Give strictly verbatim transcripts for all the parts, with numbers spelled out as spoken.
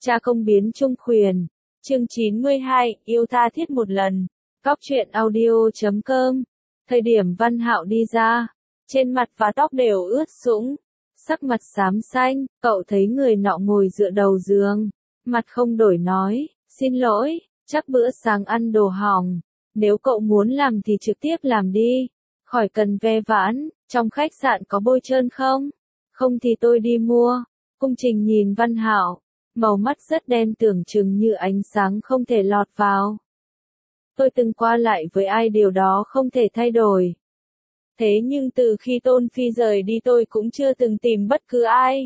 Cha công biến trung khuyển. Chương chín mươi hai, yêu tha thiết một lần. Cóc truyện audio chấm com. Thời điểm Văn Hạo đi ra, trên mặt và tóc đều ướt sũng, sắc mặt xám xanh, cậu thấy người nọ ngồi dựa đầu giường, mặt không đổi nói, xin lỗi, chắc bữa sáng ăn đồ hỏng, nếu cậu muốn làm thì trực tiếp làm đi, khỏi cần ve vãn, trong khách sạn có bôi trơn không? Không thì tôi đi mua. Cung Trình nhìn Văn Hạo, màu mắt rất đen tưởng chừng như ánh sáng không thể lọt vào. Tôi từng qua lại với ai điều đó không thể thay đổi. Thế nhưng từ khi Tôn Phi rời đi tôi cũng chưa từng tìm bất cứ ai.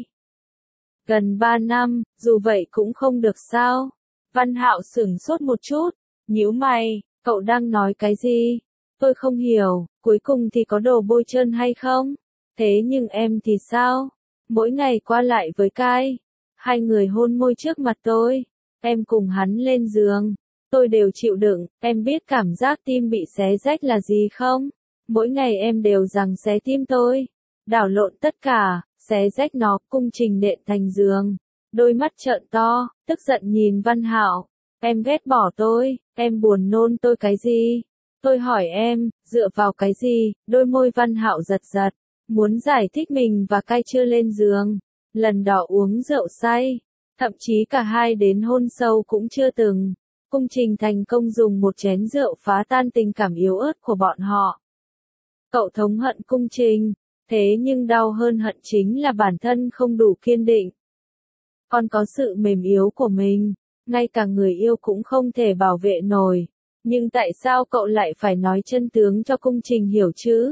Gần ba năm, dù vậy cũng không được sao? Văn Hạo sửng sốt một chút, nhíu mày, cậu đang nói cái gì? Tôi không hiểu, cuối cùng thì có đồ bôi trơn hay không? Thế nhưng em thì sao? Mỗi ngày qua lại với Kai, hai người hôn môi trước mặt tôi, em cùng hắn lên giường, tôi đều chịu đựng, em biết cảm giác tim bị xé rách là gì không? Mỗi ngày em đều giằng xé tim tôi, đảo lộn tất cả, xé rách nó. Cung Trình nện thành giường, đôi mắt trợn to, tức giận nhìn Văn Hạo, em ghét bỏ tôi, em buồn nôn tôi cái gì? Tôi hỏi em, dựa vào cái gì? Đôi môi Văn Hạo giật giật, muốn giải thích mình và Kai chưa lên giường, lần đó uống rượu say, thậm chí cả hai đến hôn sâu cũng chưa từng. Cung Trình thành công dùng một chén rượu phá tan tình cảm yếu ớt của bọn họ. Cậu thống hận Cung Trình, thế nhưng đau hơn hận chính là bản thân không đủ kiên định. Còn có sự mềm yếu của mình, ngay cả người yêu cũng không thể bảo vệ nổi. Nhưng tại sao cậu lại phải nói chân tướng cho Cung Trình hiểu chứ?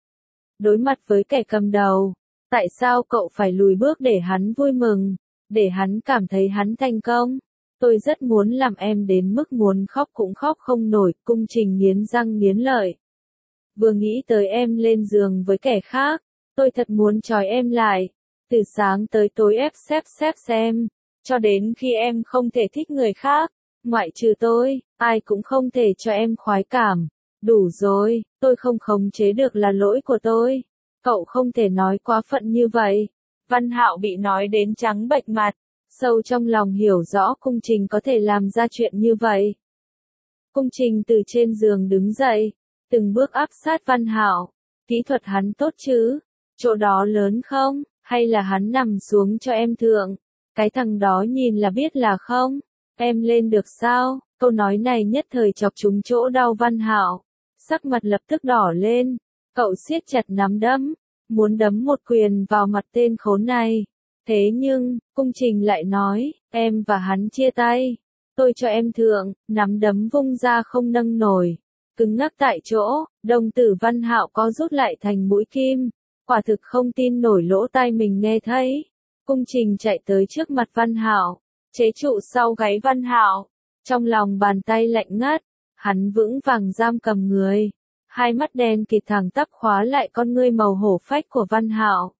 Đối mặt với kẻ cầm đầu, tại sao cậu phải lùi bước để hắn vui mừng, để hắn cảm thấy hắn thành công? Tôi rất muốn làm em đến mức muốn khóc cũng khóc không nổi. Cung Trình nghiến răng nghiến lợi. Vừa nghĩ tới em lên giường với kẻ khác, tôi thật muốn trói em lại, từ sáng tới tối ép xếp xếp xem, cho đến khi em không thể thích người khác, ngoại trừ tôi, ai cũng không thể cho em khoái cảm. Đủ rồi, tôi không khống chế được là lỗi của tôi. Cậu không thể nói quá phận như vậy. Văn Hạo bị nói đến trắng bệch mặt, sâu trong lòng hiểu rõ Cung Trình có thể làm ra chuyện như vậy. Cung Trình từ trên giường đứng dậy, từng bước áp sát Văn Hạo. Kỹ thuật hắn tốt chứ? Chỗ đó lớn không? Hay là hắn nằm xuống cho em thượng? Cái thằng đó nhìn là biết là không? Em lên được sao? Câu nói này nhất thời chọc trúng chỗ đau Văn Hạo. Sắc mặt lập tức đỏ lên. Cậu siết chặt nắm đấm, muốn đấm một quyền vào mặt tên khốn này. Thế nhưng, Cung Trình lại nói, em và hắn chia tay. Tôi cho em thượng, nắm đấm vung ra không nâng nổi. Cứng ngắc tại chỗ, đồng tử Văn Hạo có rút lại thành mũi kim. Quả thực không tin nổi lỗ tai mình nghe thấy. Cung Trình chạy tới trước mặt Văn Hạo, chế trụ sau gáy Văn Hạo. Trong lòng bàn tay lạnh ngắt, hắn vững vàng giam cầm người. Hai mắt đen kịt thẳng tắp khóa lại con ngươi màu hổ phách của Văn Hạo.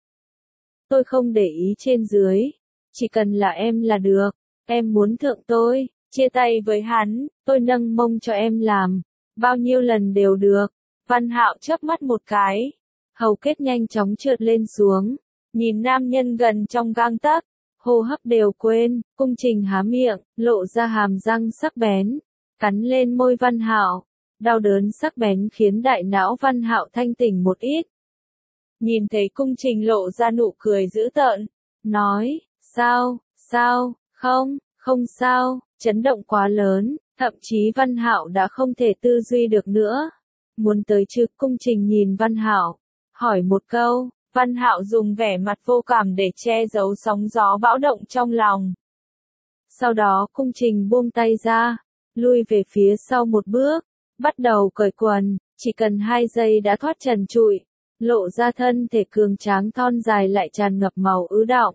Tôi không để ý trên dưới, chỉ cần là em là được. Em muốn thượng tôi, chia tay với hắn, tôi nâng mông cho em làm. Bao nhiêu lần đều được. Văn Hạo chớp mắt một cái, hầu kết nhanh chóng trượt lên xuống, nhìn nam nhân gần trong gang tấc, hô hấp đều quên. Cung Trình há miệng, lộ ra hàm răng sắc bén, cắn lên môi Văn Hạo. Đau đớn sắc bén khiến đại não Văn Hạo thanh tỉnh một ít. Nhìn thấy Cung Trình lộ ra nụ cười dữ tợn, nói, sao, sao, không, không sao. Chấn động quá lớn, thậm chí Văn Hạo đã không thể tư duy được nữa. Muốn tới chứ? Cung Trình nhìn Văn Hạo, hỏi một câu. Văn Hạo dùng vẻ mặt vô cảm để che giấu sóng gió bão động trong lòng. Sau đó Cung Trình buông tay ra, lui về phía sau một bước, bắt đầu cởi quần, chỉ cần hai giây đã thoát trần trụi, lộ ra thân thể cường tráng thon dài lại tràn ngập màu ứ đọng.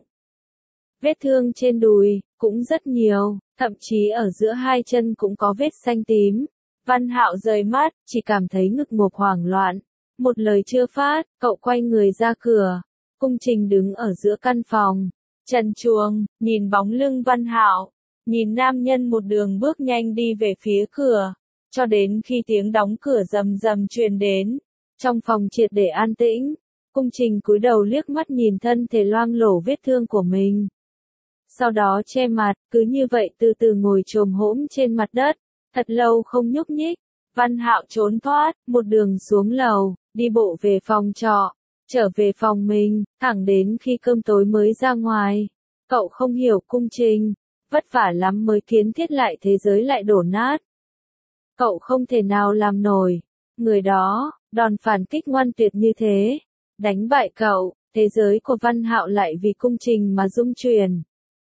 Vết thương trên đùi cũng rất nhiều, thậm chí ở giữa hai chân cũng có vết xanh tím. Văn Hạo rời mắt, chỉ cảm thấy ngực ngộp hoảng loạn. Một lời chưa phát, cậu quay người ra cửa. Cung Trình đứng ở giữa căn phòng, trần truồng, nhìn bóng lưng Văn Hạo, nhìn nam nhân một đường bước nhanh đi về phía cửa, cho đến khi tiếng đóng cửa rầm rầm truyền đến. Trong phòng triệt để an tĩnh, Cung Trình cúi đầu liếc mắt nhìn thân thể loang lổ vết thương của mình. sau đó che mặt, cứ như vậy từ từ ngồi chồm hổm trên mặt đất, thật lâu không nhúc nhích. Văn Hạo trốn thoát, một đường xuống lầu, đi bộ về phòng trọ, trở về phòng mình, thẳng đến khi cơm tối mới ra ngoài. Cậu không hiểu Cung Trình, vất vả lắm mới kiến thiết lại thế giới lại đổ nát. Cậu không thể nào làm nổi. Người đó, đòn phản kích ngoan tuyệt như thế, đánh bại cậu, thế giới của Văn Hạo lại vì Cung Trình mà rung chuyển.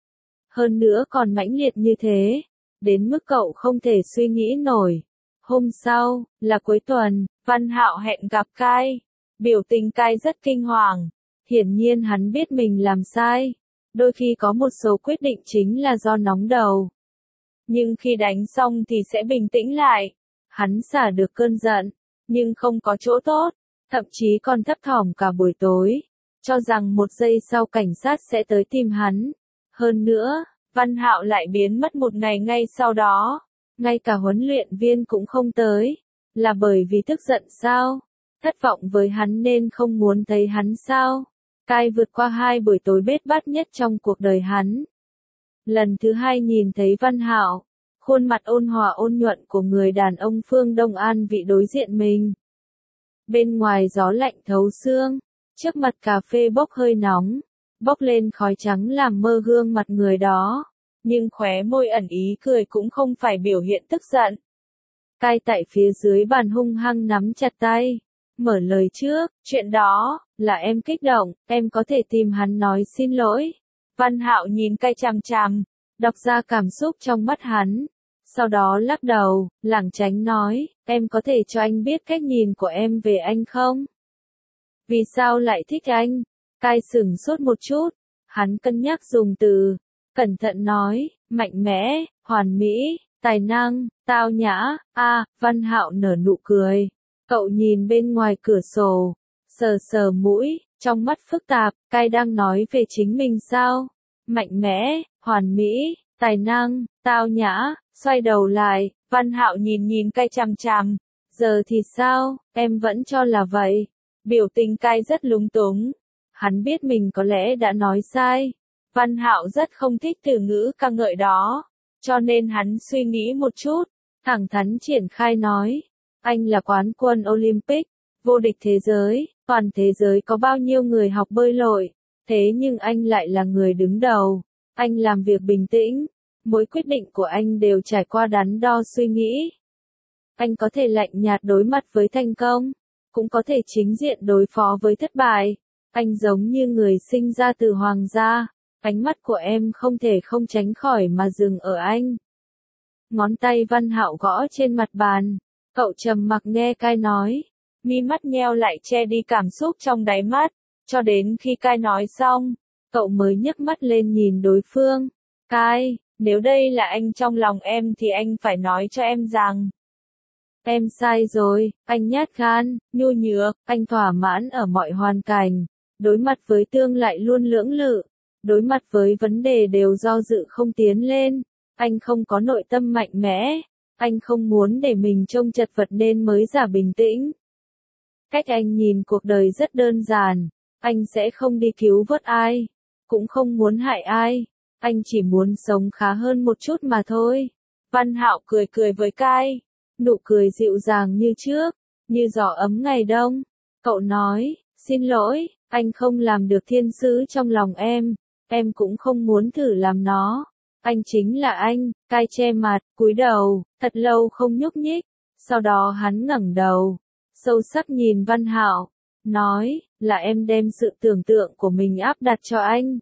Hơn nữa còn mãnh liệt như thế, đến mức cậu không thể suy nghĩ nổi. Hôm sau, là cuối tuần, Văn Hạo hẹn gặp Kai. Biểu tình Kai rất kinh hoàng. Hiển nhiên hắn biết mình làm sai. Đôi khi có một số quyết định chính là do nóng đầu. Nhưng khi đánh xong thì sẽ bình tĩnh lại. Hắn xả được cơn giận, nhưng không có chỗ tốt. Thậm chí còn thấp thỏm cả buổi tối. Cho rằng một giây sau cảnh sát sẽ tới tìm hắn. Hơn nữa, Văn Hạo lại biến mất một ngày ngay sau đó. Ngay cả huấn luyện viên cũng không tới. Là bởi vì tức giận sao? Thất vọng với hắn nên không muốn thấy hắn sao? Kai vượt qua hai buổi tối bết bát nhất trong cuộc đời hắn. Lần thứ hai nhìn thấy Văn Hạo, khuôn mặt ôn hòa ôn nhuận của người đàn ông phương Đông An vị đối diện mình. Bên ngoài gió lạnh thấu xương, trước mặt cà phê bốc hơi nóng, bốc lên khói trắng làm mơ gương mặt người đó. Nhưng khóe môi ẩn ý cười cũng không phải biểu hiện tức giận. Kai tại phía dưới bàn hung hăng nắm chặt tay, mở lời trước, chuyện đó, là em kích động, em có thể tìm hắn nói xin lỗi. Văn Hạo nhìn Kai chằm chằm, đọc ra cảm xúc trong mắt hắn. Sau đó lắc đầu, lảng tránh nói, em có thể cho anh biết cách nhìn của em về anh không? Vì sao lại thích anh? Kai sửng sốt một chút, hắn cân nhắc dùng từ. Cẩn thận nói, mạnh mẽ, hoàn mỹ, tài năng, tao nhã, a, à, Văn Hạo nở nụ cười. Cậu nhìn bên ngoài cửa sổ, sờ sờ mũi, trong mắt phức tạp, Kai đang nói về chính mình sao? Mạnh mẽ, hoàn mỹ, tài năng, tao nhã, xoay đầu lại, Văn Hạo nhìn nhìn Kai chằm chằm. Giờ thì sao, em vẫn cho là vậy. Biểu tình Kai rất lúng túng. Hắn biết mình có lẽ đã nói sai. Văn Hạo rất không thích từ ngữ ca ngợi đó, cho nên hắn suy nghĩ một chút, thẳng thắn triển khai nói, anh là quán quân Olympic, vô địch thế giới, toàn thế giới có bao nhiêu người học bơi lội, thế nhưng anh lại là người đứng đầu, anh làm việc bình tĩnh, mỗi quyết định của anh đều trải qua đắn đo suy nghĩ. Anh có thể lạnh nhạt đối mặt với thành công, cũng có thể chính diện đối phó với thất bại, anh giống như người sinh ra từ hoàng gia. Ánh mắt của em không thể không tránh khỏi mà dừng ở anh. Ngón tay Văn Hạo gõ trên mặt bàn. Cậu trầm mặc nghe Kai nói. Mi mắt nheo lại che đi cảm xúc trong đáy mắt. Cho đến khi Kai nói xong, cậu mới nhấc mắt lên nhìn đối phương. Kai, nếu đây là anh trong lòng em thì anh phải nói cho em rằng. Em sai rồi, anh nhát gan, nhu nhược, anh thỏa mãn ở mọi hoàn cảnh. Đối mặt với tương lại luôn lưỡng lự. Đối mặt với vấn đề đều do dự không tiến lên, anh không có nội tâm mạnh mẽ, anh không muốn để mình trông chật vật nên mới giả bình tĩnh. Cách anh nhìn cuộc đời rất đơn giản, anh sẽ không đi cứu vớt ai, cũng không muốn hại ai, anh chỉ muốn sống khá hơn một chút mà thôi. Văn Hạo cười cười với Kai, nụ cười dịu dàng như trước, như gió ấm ngày đông. Cậu nói, xin lỗi, anh không làm được thiên sứ trong lòng em. Em cũng không muốn thử làm nó. Anh chính là anh. Kai che mặt, cúi đầu, thật lâu không nhúc nhích. Sau đó hắn ngẩng đầu, sâu sắc nhìn Văn Hạo, nói, là em đem sự tưởng tượng của mình áp đặt cho anh.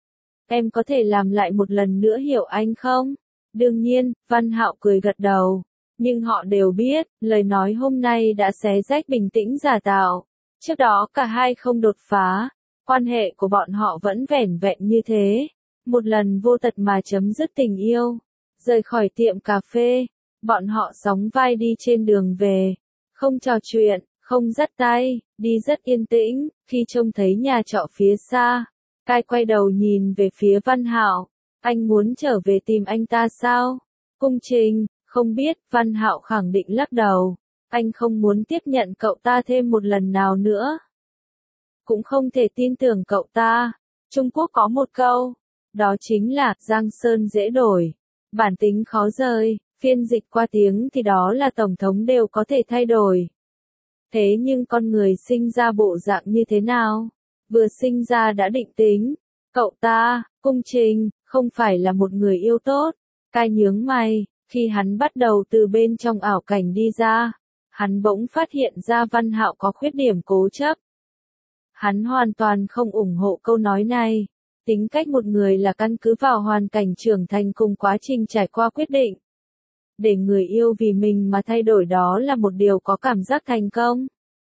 Em có thể làm lại một lần nữa hiểu anh không? Đương nhiên, Văn Hạo cười gật đầu. Nhưng họ đều biết, lời nói hôm nay đã xé rách bình tĩnh giả tạo. Trước đó cả hai không đột phá. Quan hệ của bọn họ vẫn vẻn vẹn như thế. Một lần vô tật mà chấm dứt tình yêu. Rời khỏi tiệm cà phê. Bọn họ sóng vai đi trên đường về. Không trò chuyện, không dắt tay, đi rất yên tĩnh. Khi trông thấy nhà trọ phía xa, Kai quay đầu nhìn về phía Văn Hạo. Anh muốn trở về tìm anh ta sao? Cung Trình, không biết, Văn Hạo khẳng định lắc đầu. Anh không muốn tiếp nhận cậu ta thêm một lần nào nữa. Cũng không thể tin tưởng cậu ta. Trung Quốc có một câu, Đó chính là, Giang Sơn dễ đổi, bản tính khó rời, phiên dịch qua tiếng thì đó là Tổng thống đều có thể thay đổi. Thế nhưng con người sinh ra bộ dạng như thế nào? Vừa sinh ra đã định tính. Cậu ta, Cung Trình, không phải là một người yêu tốt. Cai nhướng mày, khi hắn bắt đầu từ bên trong ảo cảnh đi ra, hắn bỗng phát hiện ra Văn Hạo có khuyết điểm cố chấp. Hắn hoàn toàn không ủng hộ câu nói này. Tính cách một người là căn cứ vào hoàn cảnh trưởng thành cùng quá trình trải qua quyết định. Để người yêu vì mình mà thay đổi đó là một điều có cảm giác thành công.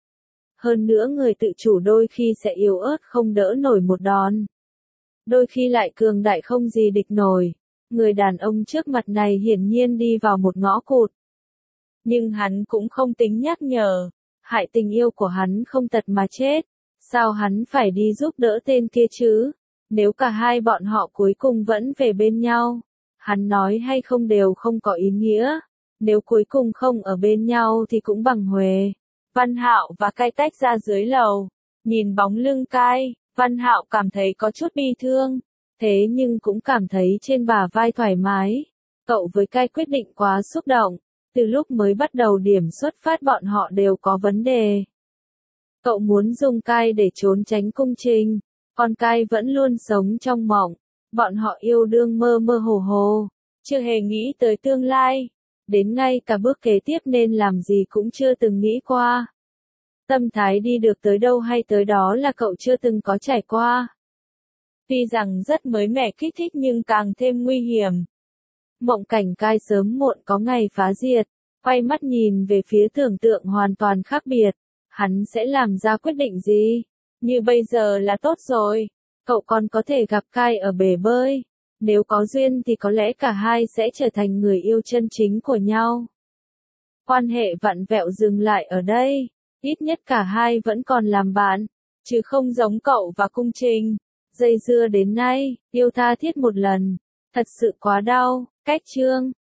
Hơn nữa người tự chủ đôi khi sẽ yếu ớt không đỡ nổi một đòn. Đôi khi lại cường đại không gì địch nổi. Người đàn ông trước mặt này hiển nhiên đi vào một ngõ cụt. Nhưng hắn cũng không tính nhắc nhở. Hại tình yêu của hắn không tật mà chết. Sao hắn phải đi giúp đỡ tên kia chứ? Nếu cả hai bọn họ cuối cùng vẫn về bên nhau, hắn nói hay không đều không có ý nghĩa. Nếu cuối cùng không ở bên nhau thì cũng bằng huề. Văn Hạo và Cai tách ra dưới lầu. Nhìn bóng lưng Cai, Văn Hạo cảm thấy có chút bi thương. Thế nhưng cũng cảm thấy trên bả vai thoải mái. Cậu với Cai quyết định quá xúc động. Từ lúc mới bắt đầu điểm xuất phát bọn họ đều có vấn đề. Cậu muốn dùng Cai để trốn tránh Cung Trình. Còn Cai vẫn luôn sống trong mộng. Bọn họ yêu đương mơ mơ hồ hồ. Chưa hề nghĩ tới tương lai. Đến ngay cả bước kế tiếp nên làm gì cũng chưa từng nghĩ qua. Tâm thái đi được tới đâu hay tới đó là cậu chưa từng có trải qua. Tuy rằng rất mới mẻ kích thích nhưng càng thêm nguy hiểm. Mộng cảnh Cai sớm muộn có ngày phá diệt. Quay mắt nhìn về phía tưởng tượng hoàn toàn khác biệt. Hắn sẽ làm ra quyết định gì? Như bây giờ là tốt rồi. Cậu còn có thể gặp Cai ở bể bơi. Nếu có duyên thì có lẽ cả hai sẽ trở thành người yêu chân chính của nhau. Quan hệ vặn vẹo dừng lại ở đây. Ít nhất cả hai vẫn còn làm bạn. Chứ không giống cậu và Cung Trình. Dây dưa đến nay, yêu tha thiết một lần. Thật sự quá đau. Cách chương.